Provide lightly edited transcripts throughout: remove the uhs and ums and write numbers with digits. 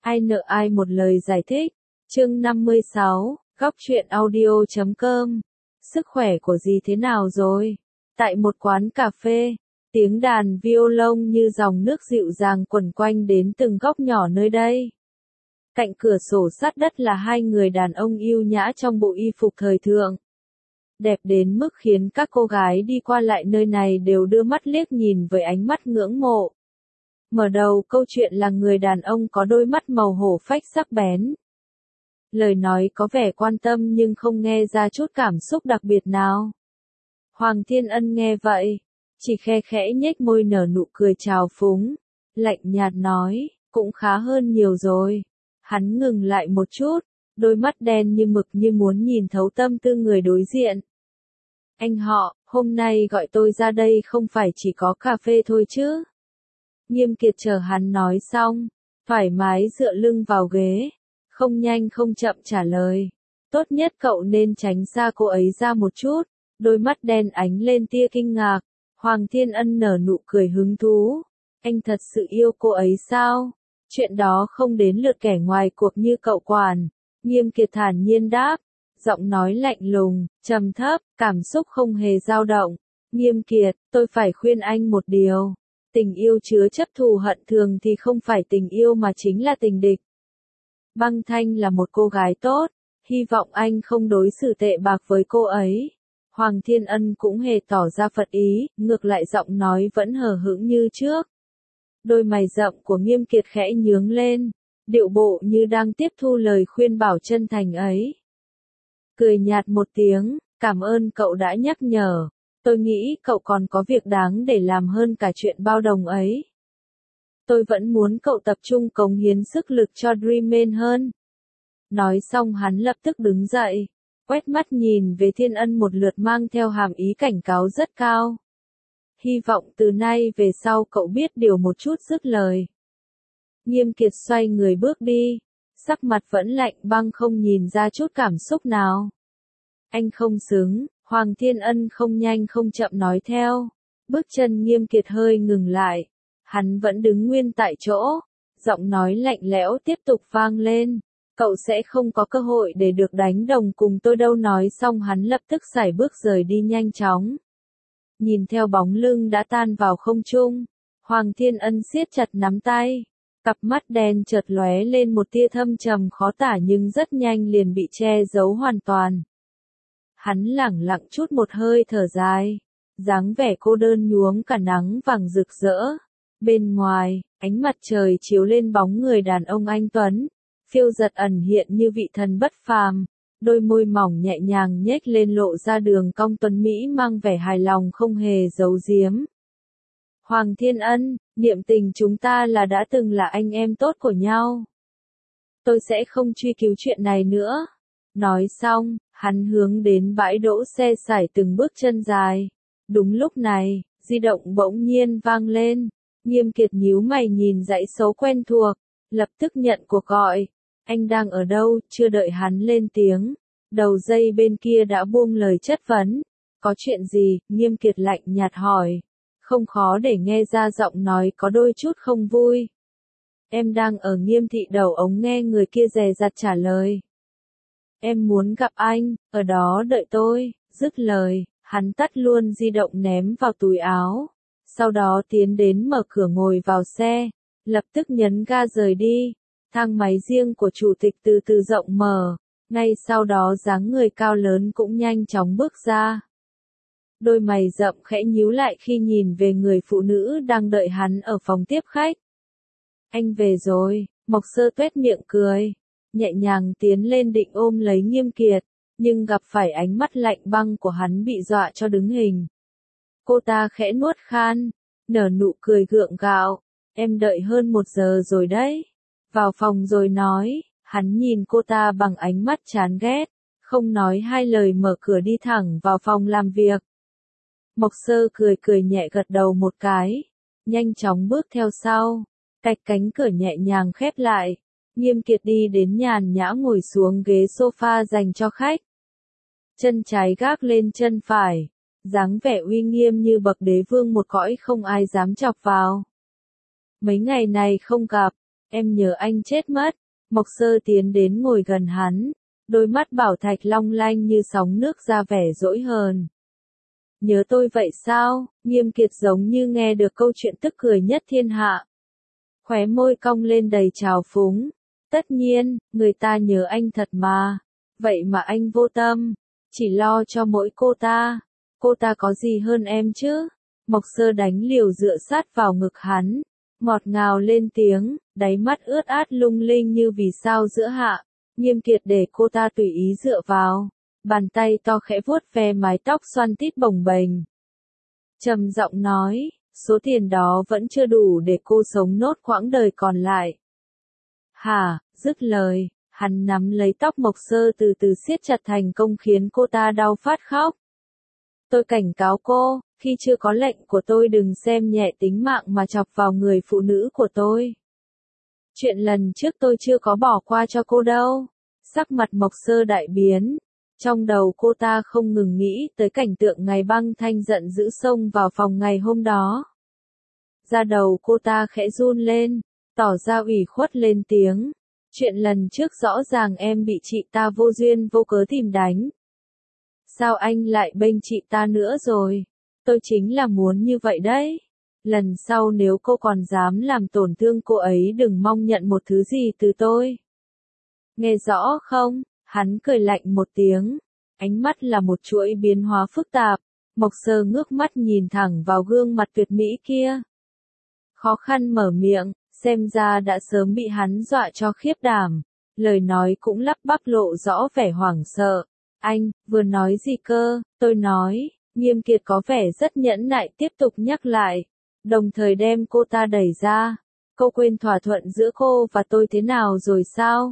Ai nợ ai một lời giải thích. Chương 56, góc truyện audio.com. Sức khỏe của dì thế nào rồi? Tại một quán cà phê, tiếng đàn violon như dòng nước dịu dàng quẩn quanh đến từng góc nhỏ nơi đây. Cạnh cửa sổ sát đất là hai người đàn ông yêu nhã trong bộ y phục thời thượng. Đẹp đến mức khiến các cô gái đi qua lại nơi này đều đưa mắt liếc nhìn với ánh mắt ngưỡng mộ. Mở đầu câu chuyện là người đàn ông có đôi mắt màu hổ phách sắc bén. Lời nói có vẻ quan tâm nhưng không nghe ra chút cảm xúc đặc biệt nào. Hoàng Thiên Ân nghe vậy, chỉ khe khẽ nhếch môi nở nụ cười trào phúng, lạnh nhạt nói, cũng khá hơn nhiều rồi. Hắn ngừng lại một chút, đôi mắt đen như mực như muốn nhìn thấu tâm tư người đối diện. Anh họ, hôm nay gọi tôi ra đây không phải chỉ có cà phê thôi chứ? Nghiêm Kiệt chờ hắn nói xong, thoải mái dựa lưng vào ghế, không nhanh không chậm trả lời. Tốt nhất cậu nên tránh xa cô ấy ra một chút, đôi mắt đen ánh lên tia kinh ngạc. Hoàng Thiên Ân nở nụ cười hứng thú. Anh thật sự yêu cô ấy sao? Chuyện đó không đến lượt kẻ ngoài cuộc như cậu quản. Nghiêm Kiệt thản nhiên đáp, giọng nói lạnh lùng, trầm thấp, cảm xúc không hề dao động. Nghiêm Kiệt, tôi phải khuyên anh một điều. Tình yêu chứa chấp thù hận thường thì không phải tình yêu mà chính là tình địch. Băng Thanh là một cô gái tốt, hy vọng anh không đối xử tệ bạc với cô ấy. Hoàng Thiên Ân cũng hề tỏ ra phật ý, ngược lại giọng nói vẫn hờ hững như trước. Đôi mày rậm của Nghiêm Kiệt khẽ nhướng lên, điệu bộ như đang tiếp thu lời khuyên bảo chân thành ấy. Cười nhạt một tiếng, cảm ơn cậu đã nhắc nhở. Tôi nghĩ cậu còn có việc đáng để làm hơn cả chuyện bao đồng ấy. Tôi vẫn muốn cậu tập trung cống hiến sức lực cho Dreamman hơn. Nói xong hắn lập tức đứng dậy, quét mắt nhìn về Thiên Ân một lượt mang theo hàm ý cảnh cáo rất cao. Hy vọng từ nay về sau cậu biết điều một chút dứt lời. Nghiêm Kiệt xoay người bước đi, sắc mặt vẫn lạnh băng không nhìn ra chút cảm xúc nào. Anh không xứng. Hoàng Thiên Ân không nhanh không chậm nói theo. Bước chân Nghiêm Kiệt hơi ngừng lại. Hắn vẫn đứng nguyên tại chỗ. Giọng nói lạnh lẽo tiếp tục vang lên. Cậu sẽ không có cơ hội để được đánh đồng cùng tôi đâu. Nói xong hắn lập tức sải bước rời đi nhanh chóng. Nhìn theo bóng lưng đã tan vào không trung. Hoàng Thiên Ân siết chặt nắm tay. Cặp mắt đen chợt lóe lên một tia thâm trầm khó tả nhưng rất nhanh liền bị che giấu hoàn toàn. Hắn lẳng lặng chút một hơi thở dài, dáng vẻ cô đơn nhuốm cả nắng vàng rực rỡ. Bên ngoài, ánh mặt trời chiếu lên bóng người đàn ông anh tuấn, phiêu giật ẩn hiện như vị thần bất phàm, đôi môi mỏng nhẹ nhàng nhếch lên lộ ra đường cong tuấn mỹ mang vẻ hài lòng không hề giấu giếm. Hoàng Thiên Ân, niệm tình chúng ta là đã từng là anh em tốt của nhau. Tôi sẽ không truy cứu chuyện này nữa. Nói xong, hắn hướng đến bãi đỗ xe sải từng bước chân dài. Đúng lúc này, di động bỗng nhiên vang lên. Nghiêm Kiệt nhíu mày nhìn dãy số quen thuộc, lập tức nhận cuộc gọi. Anh đang ở đâu? Chưa đợi hắn lên tiếng, đầu dây bên kia đã buông lời chất vấn. Có chuyện gì? Nghiêm Kiệt lạnh nhạt hỏi. Không khó để nghe ra giọng nói có đôi chút không vui. Em đang ở Nghiêm thị đầu ống nghe người kia dè dặt trả lời. Em muốn gặp anh, ở đó đợi tôi. Dứt lời, hắn tắt luôn di động ném vào túi áo. Sau đó tiến đến mở cửa ngồi vào xe, lập tức nhấn ga rời đi. Thang máy riêng của chủ tịch từ từ rộng mở, ngay sau đó dáng người cao lớn cũng nhanh chóng bước ra. Đôi mày rậm khẽ nhíu lại khi nhìn về người phụ nữ đang đợi hắn ở phòng tiếp khách. Anh về rồi, Mộc Sơ tuét miệng cười, nhẹ nhàng tiến lên định ôm lấy Nghiêm Kiệt, nhưng gặp phải ánh mắt lạnh băng của hắn bị dọa cho đứng hình. Cô ta khẽ nuốt khan, nở nụ cười gượng gạo, em đợi hơn 1 giờ rồi đấy. Vào phòng rồi nói, hắn nhìn cô ta bằng ánh mắt chán ghét, không nói hai lời mở cửa đi thẳng vào phòng làm việc. Mộc Sơ cười cười nhẹ gật đầu một cái, nhanh chóng bước theo sau, cạch cánh cửa nhẹ nhàng khép lại. Nghiêm Kiệt đi đến nhàn nhã ngồi xuống ghế sofa dành cho khách. Chân trái gác lên chân phải, dáng vẻ uy nghiêm như bậc đế vương một cõi không ai dám chọc vào. Mấy ngày này không gặp, em nhớ anh chết mất. Mộc Sơ tiến đến ngồi gần hắn, đôi mắt bảo thạch long lanh như sóng nước ra vẻ dỗi hờn. Nhớ tôi vậy sao? Nghiêm Kiệt giống như nghe được câu chuyện tức cười nhất thiên hạ. Khóe môi cong lên đầy trào phúng. Tất nhiên, người ta nhớ anh thật mà. Vậy mà anh vô tâm, chỉ lo cho mỗi cô ta. Cô ta có gì hơn em chứ? Mộc Sơ đánh liều dựa sát vào ngực hắn, ngọt ngào lên tiếng, đáy mắt ướt át lung linh như vì sao giữa hạ. Nghiêm Kiệt để cô ta tùy ý dựa vào, bàn tay to khẽ vuốt ve mái tóc xoăn tít bồng bềnh. Trầm giọng nói, số tiền đó vẫn chưa đủ để cô sống nốt quãng đời còn lại. Hả? Dứt lời, hắn nắm lấy tóc Mộc Sơ từ từ siết chặt thành công khiến cô ta đau phát khóc. Tôi cảnh cáo cô, khi chưa có lệnh của tôi đừng xem nhẹ tính mạng mà chọc vào người phụ nữ của tôi. Chuyện lần trước tôi chưa có bỏ qua cho cô đâu. Sắc mặt Mộc Sơ đại biến. Trong đầu cô ta không ngừng nghĩ tới cảnh tượng ngày Băng Thanh giận dữ xông vào phòng ngày hôm đó. Da đầu cô ta khẽ run lên, tỏ ra ủy khuất lên tiếng. Chuyện lần trước rõ ràng em bị chị ta vô duyên vô cớ tìm đánh. Sao anh lại bênh chị ta nữa rồi? Tôi chính là muốn như vậy đấy. Lần sau nếu cô còn dám làm tổn thương cô ấy đừng mong nhận một thứ gì từ tôi. Nghe rõ không? Hắn cười lạnh một tiếng. Ánh mắt là một chuỗi biến hóa phức tạp. Mộc Sơ ngước mắt nhìn thẳng vào gương mặt tuyệt mỹ kia. Khó khăn mở miệng, xem ra đã sớm bị hắn dọa cho khiếp đảm. Lời nói cũng lắp bắp lộ rõ vẻ hoảng sợ. Anh, vừa nói gì cơ? Tôi nói. Nghiêm Kiệt có vẻ rất nhẫn nại tiếp tục nhắc lại, đồng thời đem cô ta đẩy ra. Cô quên thỏa thuận giữa cô và tôi thế nào rồi sao?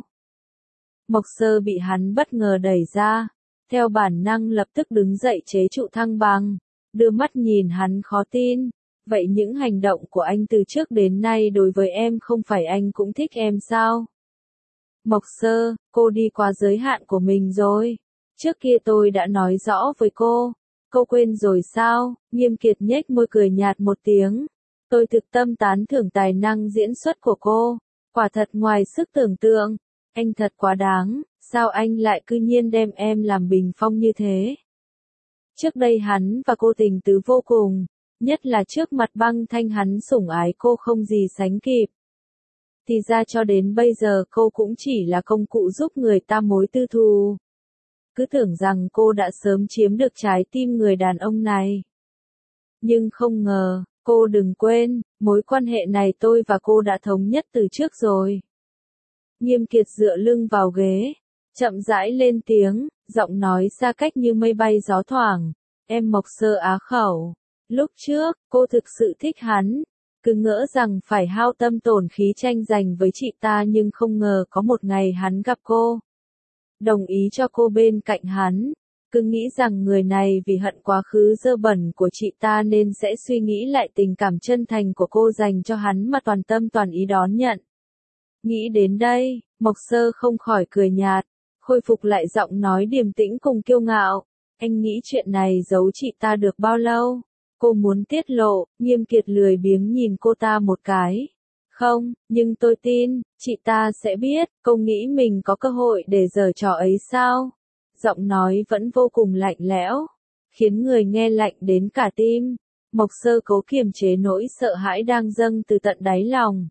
Mộc Sơ bị hắn bất ngờ đẩy ra, theo bản năng lập tức đứng dậy chế trụ thăng bằng, đưa mắt nhìn hắn khó tin. Vậy những hành động của anh từ trước đến nay đối với em không phải anh cũng thích em sao? Mộc Sơ, cô đi qua giới hạn của mình rồi. Trước kia tôi đã nói rõ với cô. Cô quên rồi sao? Nghiêm Kiệt nhếch môi cười nhạt một tiếng. Tôi thực tâm tán thưởng tài năng diễn xuất của cô. Quả thật ngoài sức tưởng tượng. Anh thật quá đáng. Sao anh lại cư nhiên đem em làm bình phong như thế? Trước đây hắn và cô tình tứ vô cùng. Nhất là trước mặt Băng Thanh hắn sủng ái cô không gì sánh kịp. Thì ra cho đến bây giờ cô cũng chỉ là công cụ giúp người ta mối tư thù. Cứ tưởng rằng cô đã sớm chiếm được trái tim người đàn ông này. Nhưng không ngờ, cô đừng quên, mối quan hệ này tôi và cô đã thống nhất từ trước rồi. Nghiêm Kiệt dựa lưng vào ghế, chậm rãi lên tiếng, giọng nói xa cách như mây bay gió thoảng. Em Mộc Sơ á khẩu. Lúc trước, cô thực sự thích hắn. Cứ ngỡ rằng phải hao tâm tổn khí tranh giành với chị ta nhưng không ngờ có một ngày hắn gặp cô. Đồng ý cho cô bên cạnh hắn. Cứ nghĩ rằng người này vì hận quá khứ dơ bẩn của chị ta nên sẽ suy nghĩ lại tình cảm chân thành của cô dành cho hắn mà toàn tâm toàn ý đón nhận. Nghĩ đến đây, Mộc Sơ không khỏi cười nhạt, khôi phục lại giọng nói điềm tĩnh cùng kiêu ngạo. Anh nghĩ chuyện này giấu chị ta được bao lâu? Cô muốn tiết lộ. Nghiêm Kiệt lười biếng nhìn cô ta một cái. Không, nhưng tôi tin, chị ta sẽ biết. Cô nghĩ mình có cơ hội để giở trò ấy sao? Giọng nói vẫn vô cùng lạnh lẽo, khiến người nghe lạnh đến cả tim. Mộc Sơ cố kiềm chế nỗi sợ hãi đang dâng từ tận đáy lòng.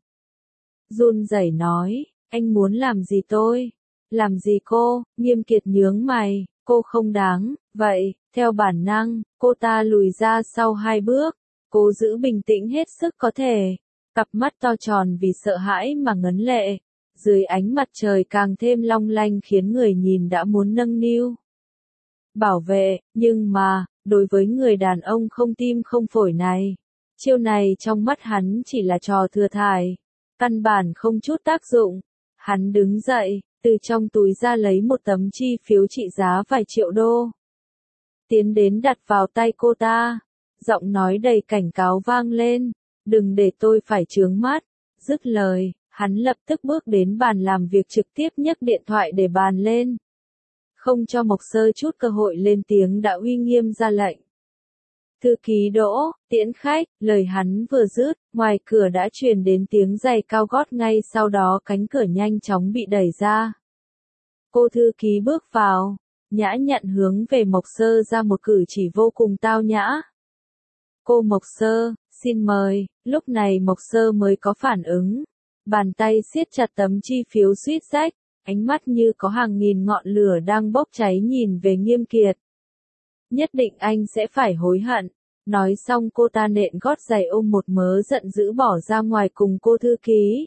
Run rẩy nói, anh muốn làm gì tôi? Làm gì cô? Nghiêm Kiệt nhướng mày, cô không đáng. Vậy, theo bản năng, cô ta lùi ra sau 2 bước, cố giữ bình tĩnh hết sức có thể. Cặp mắt to tròn vì sợ hãi mà ngấn lệ, dưới ánh mặt trời càng thêm long lanh khiến người nhìn đã muốn nâng niu. Bảo vệ, nhưng mà, đối với người đàn ông không tim không phổi này, chiêu này trong mắt hắn chỉ là trò thừa thải, căn bản không chút tác dụng. Hắn đứng dậy, từ trong túi ra lấy một tấm chi phiếu trị giá vài triệu đô. Tiến đến đặt vào tay cô ta, giọng nói đầy cảnh cáo vang lên, đừng để tôi phải chướng mắt. Dứt lời, hắn lập tức bước đến bàn làm việc trực tiếp nhấc điện thoại để bàn lên. Không cho Mộc Sơ chút cơ hội lên tiếng đã uy nghiêm ra lệnh. Thư ký Đỗ, tiễn khách, lời hắn vừa dứt, ngoài cửa đã truyền đến tiếng giày cao gót, ngay sau đó cánh cửa nhanh chóng bị đẩy ra. Cô thư ký bước vào, nhã nhặn hướng về Mộc Sơ ra một cử chỉ vô cùng tao nhã. Cô Mộc Sơ, xin mời, lúc này Mộc Sơ mới có phản ứng. Bàn tay siết chặt tấm chi phiếu suýt rách, ánh mắt như có hàng nghìn ngọn lửa đang bốc cháy nhìn về Nghiêm Kiệt. Nhất định anh sẽ phải hối hận. Nói xong cô ta nện gót giày ôm một mớ giận dữ bỏ ra ngoài cùng cô thư ký.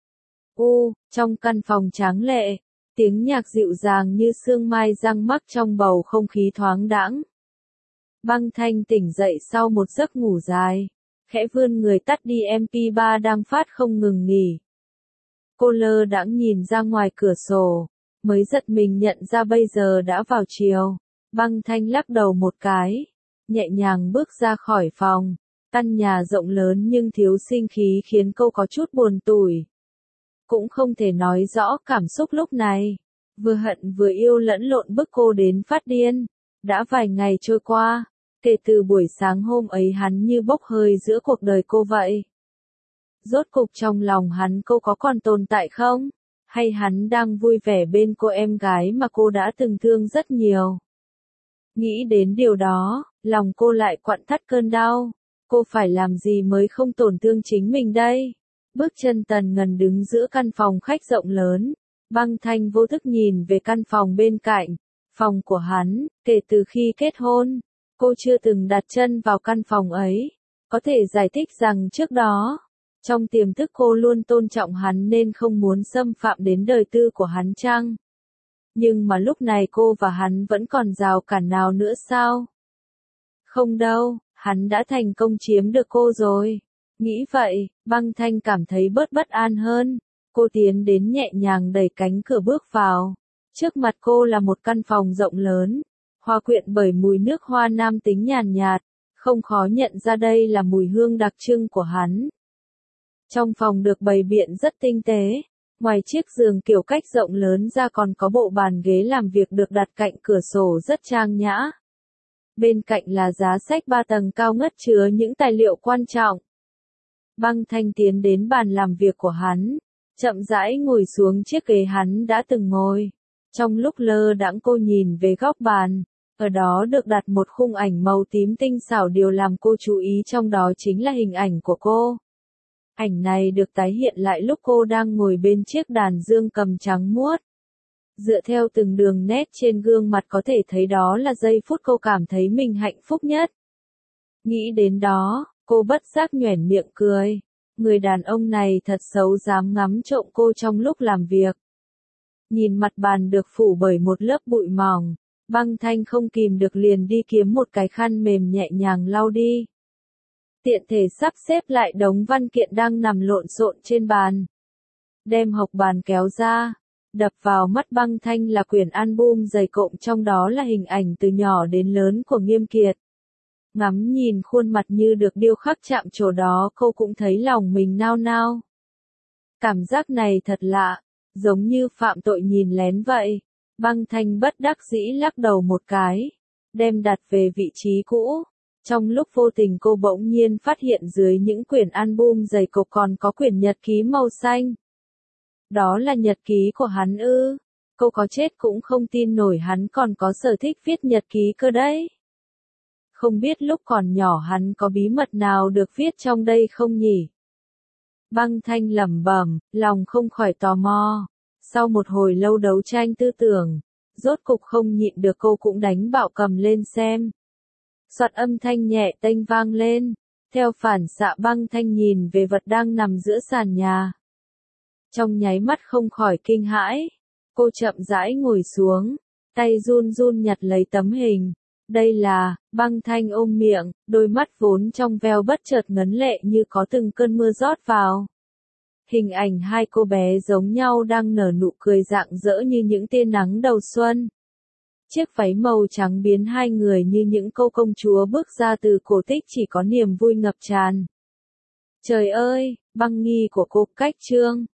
Trong căn phòng tráng lệ, tiếng nhạc dịu dàng như sương mai răng mắc trong bầu không khí thoáng đãng. Băng Thanh tỉnh dậy sau một giấc ngủ dài, khẽ vươn người tắt đi MP3 đang phát không ngừng nghỉ. Cô lơ đãng nhìn ra ngoài cửa sổ, mới giật mình nhận ra bây giờ đã vào chiều. Băng Thanh lắc đầu một cái, nhẹ nhàng bước ra khỏi phòng. Căn nhà rộng lớn nhưng thiếu sinh khí khiến cô có chút buồn tủi. Cũng không thể nói rõ cảm xúc lúc này. Vừa hận vừa yêu lẫn lộn bức cô đến phát điên. Đã vài ngày trôi qua, kể từ buổi sáng hôm ấy hắn như bốc hơi giữa cuộc đời cô vậy. Rốt cục trong lòng hắn cô có còn tồn tại không? Hay hắn đang vui vẻ bên cô em gái mà cô đã từng thương rất nhiều? Nghĩ đến điều đó, lòng cô lại quặn thắt cơn đau. Cô phải làm gì mới không tổn thương chính mình đây? Bước chân tần ngần đứng giữa căn phòng khách rộng lớn. Băng Thanh vô thức nhìn về căn phòng bên cạnh. Phòng của hắn, kể từ khi kết hôn, cô chưa từng đặt chân vào căn phòng ấy. Có thể giải thích rằng trước đó, trong tiềm thức cô luôn tôn trọng hắn nên không muốn xâm phạm đến đời tư của hắn chăng? Nhưng mà lúc này cô và hắn vẫn còn rào cản nào nữa sao? Không đâu, hắn đã thành công chiếm được cô rồi. Nghĩ vậy, Băng Thanh cảm thấy bớt bất an hơn. Cô tiến đến nhẹ nhàng đẩy cánh cửa bước vào. Trước mặt cô là một căn phòng rộng lớn, hòa quyện bởi mùi nước hoa nam tính nhàn nhạt, không khó nhận ra đây là mùi hương đặc trưng của hắn. Trong phòng được bày biện rất tinh tế, ngoài chiếc giường kiểu cách rộng lớn ra còn có bộ bàn ghế làm việc được đặt cạnh cửa sổ rất trang nhã. Bên cạnh là giá sách 3 tầng cao ngất chứa những tài liệu quan trọng. Băng Thanh tiến đến bàn làm việc của hắn, chậm rãi ngồi xuống chiếc ghế hắn đã từng ngồi. Trong lúc lơ đãng cô nhìn về góc bàn, ở đó được đặt một khung ảnh màu tím tinh xảo, điều làm cô chú ý trong đó chính là hình ảnh của cô. Ảnh này được tái hiện lại lúc cô đang ngồi bên chiếc đàn dương cầm trắng muốt. Dựa theo từng đường nét trên gương mặt có thể thấy đó là giây phút cô cảm thấy mình hạnh phúc nhất. Nghĩ đến đó, cô bất giác nhoẻn miệng cười. Người đàn ông này thật xấu dám ngắm trộm cô trong lúc làm việc. Nhìn mặt bàn được phủ bởi một lớp bụi mỏng, Băng Thanh không kìm được liền đi kiếm một cái khăn mềm nhẹ nhàng lau đi. Tiện thể sắp xếp lại đống văn kiện đang nằm lộn xộn trên bàn. Đem hộc bàn kéo ra, đập vào mắt Băng Thanh là quyển album dày cộm, trong đó là hình ảnh từ nhỏ đến lớn của Nghiêm Kiệt. Ngắm nhìn khuôn mặt như được điêu khắc chạm trổ đó, cô cũng thấy lòng mình nao nao. Cảm giác này thật lạ, giống như phạm tội nhìn lén vậy. Băng Thanh bất đắc dĩ lắc đầu một cái, đem đặt về vị trí cũ. Trong lúc vô tình cô bỗng nhiên phát hiện dưới những quyển album dày cộp còn có quyển nhật ký màu xanh. Đó là nhật ký của hắn ư? Cô có chết cũng không tin nổi hắn còn có sở thích viết nhật ký cơ đấy. Không biết lúc còn nhỏ hắn có bí mật nào được viết trong đây không nhỉ? Băng Thanh lẩm bẩm, lòng không khỏi tò mò. Sau một hồi lâu đấu tranh tư tưởng, rốt cục không nhịn được cô cũng đánh bạo cầm lên xem. Soạt, âm thanh nhẹ tênh vang lên. Theo phản xạ Băng Thanh nhìn về vật đang nằm giữa sàn nhà. Trong nháy mắt không khỏi kinh hãi. Cô chậm rãi ngồi xuống, tay run run nhặt lấy tấm hình. Đây là, Băng Thanh ôm miệng, đôi mắt vốn trong veo bất chợt ngấn lệ như có từng cơn mưa rót vào. Hình ảnh hai cô bé giống nhau đang nở nụ cười rạng rỡ như những tia nắng đầu xuân. Chiếc váy màu trắng biến hai người như những cô công chúa bước ra từ cổ tích, chỉ có niềm vui ngập tràn. Trời ơi, Băng Nghi của cô cách chương.